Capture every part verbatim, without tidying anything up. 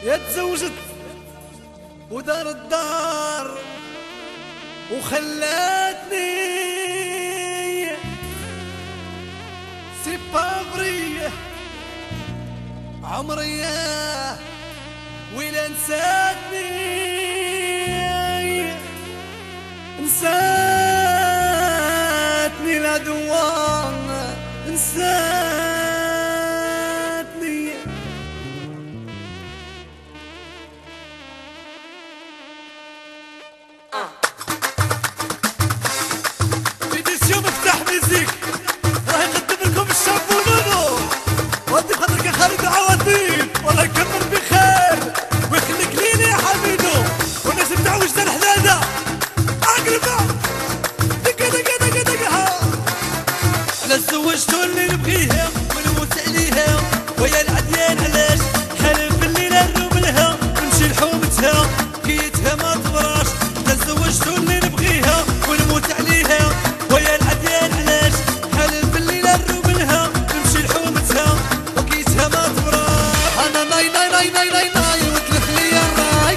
يا تزوجت ودار الدار وخلاتني سي بافري عمري ولا نساتني نساتني العدوان نساتني فيديسيو مفتاح ميزيك راه يقدم لكم الشاب ونونو ودي خاطرك يا خالد عوضيف والله يكمل بخير ويخليك لينا يا حميدو والناس نتاع وجدان حداده اقربا دقه دقه دقه دقه انا تزوجتو اللي نبغيها ونموت عليها ويا العديان علاش حلف الليله نروب لها نمشي لحومتها كيتها ما تبراش انا تزوجتو اللي نبغيها ونموت عليها ويا العديان علاش حلف الليله نروب لها نمشي لحومتها وكيتها ما تبراش انا ناي ناي ناي ناي ناي ناي وتلف ليا الراي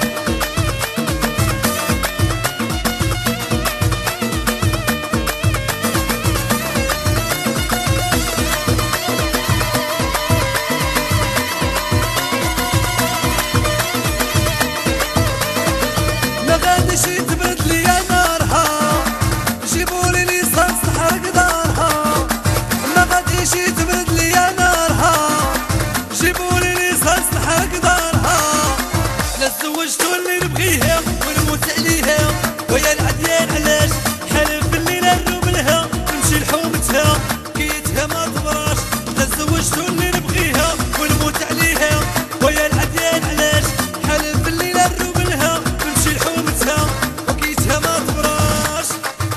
ما غاديش يتبرد ليا نارها جيبولي ليسانس نحرق دارها ما غاديش يتبرد ليا نارها جيبولي ليسانس نحرق دارها انا تزوجتو اللي نبغيها ونموت عليها ويا العديان علاش حلف الليله نروب لها نمشي لحومتها كيتها ما تبراش انا تزوجتو اللي نبغيها ونموت عليها ويا العديان علاش حلف الليله نروب لها نمشي لحومتها وكيتها ما تبراش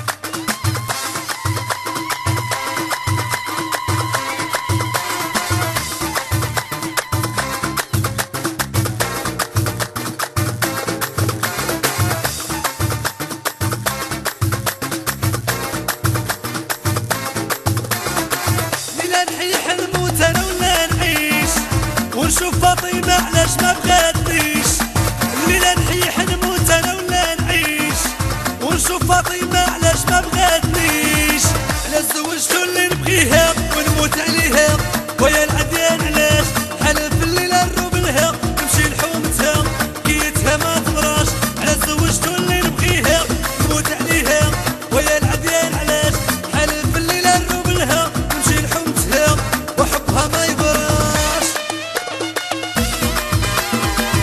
لا نحيح نموت انا ولا نعيش ونشوف فاطمه علاش ما بغاتنيش لا نحيح نموت انا ولا نعيش ونشوف فاطمه علاش ما بغاتنيش انا تزوجتو اللي نبغيها ونموت عليها ويا العديان علاش حلف الليله نروب لها نمشي لحومتها كيتها ما تبراش انا تزوجتو اللي نبغيها نموت عليها ويا العديان علاش حلف الليله نروب لها نمشي لحومتها وحبها ما يبراش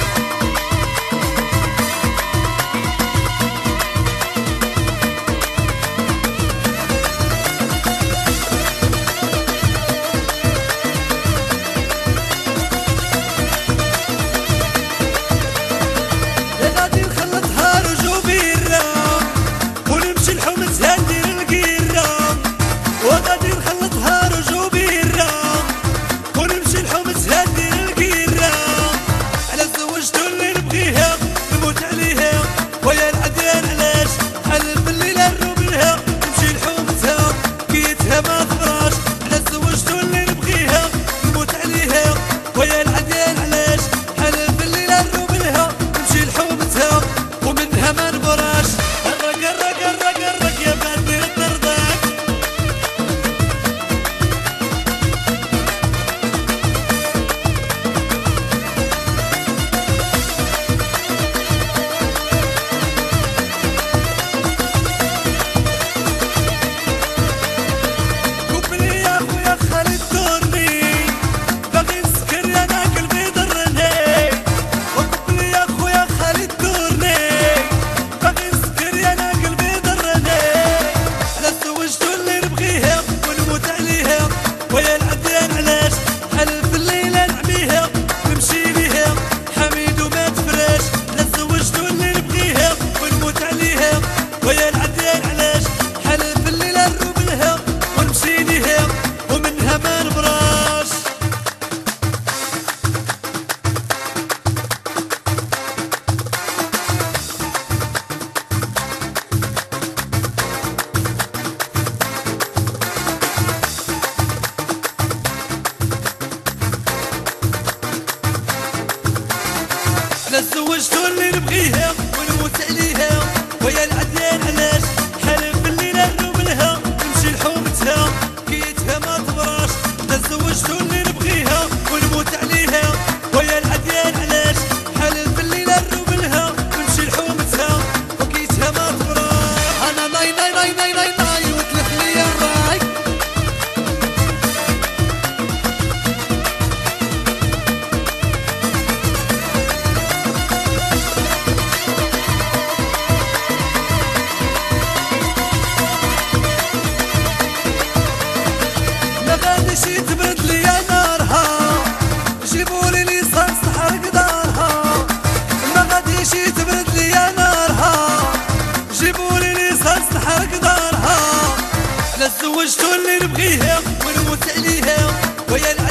زوجتو اللي نبغيها ونموت عليها، ويا العديان علاش حالف باللي نهرب لها نمشي لحومتها كيتها ما تبراش. لا زوجتو اللي نبغيها ونموت عليها، ويا العديان علاش حالف باللي نهرب لها نمشي لحومتها وكيتها ما تبراش. انا ناي ناي ناي ناي ناي ناي وتلف ليا الراي. شي تبرد ليا نارها جيبولي ليسانس نحرق دارها. ما غاديش تبرد ليا نارها جيبولي ليسانس نحرق دارها. لا زوجتو اللي نبغيها ونموت عليها، ويا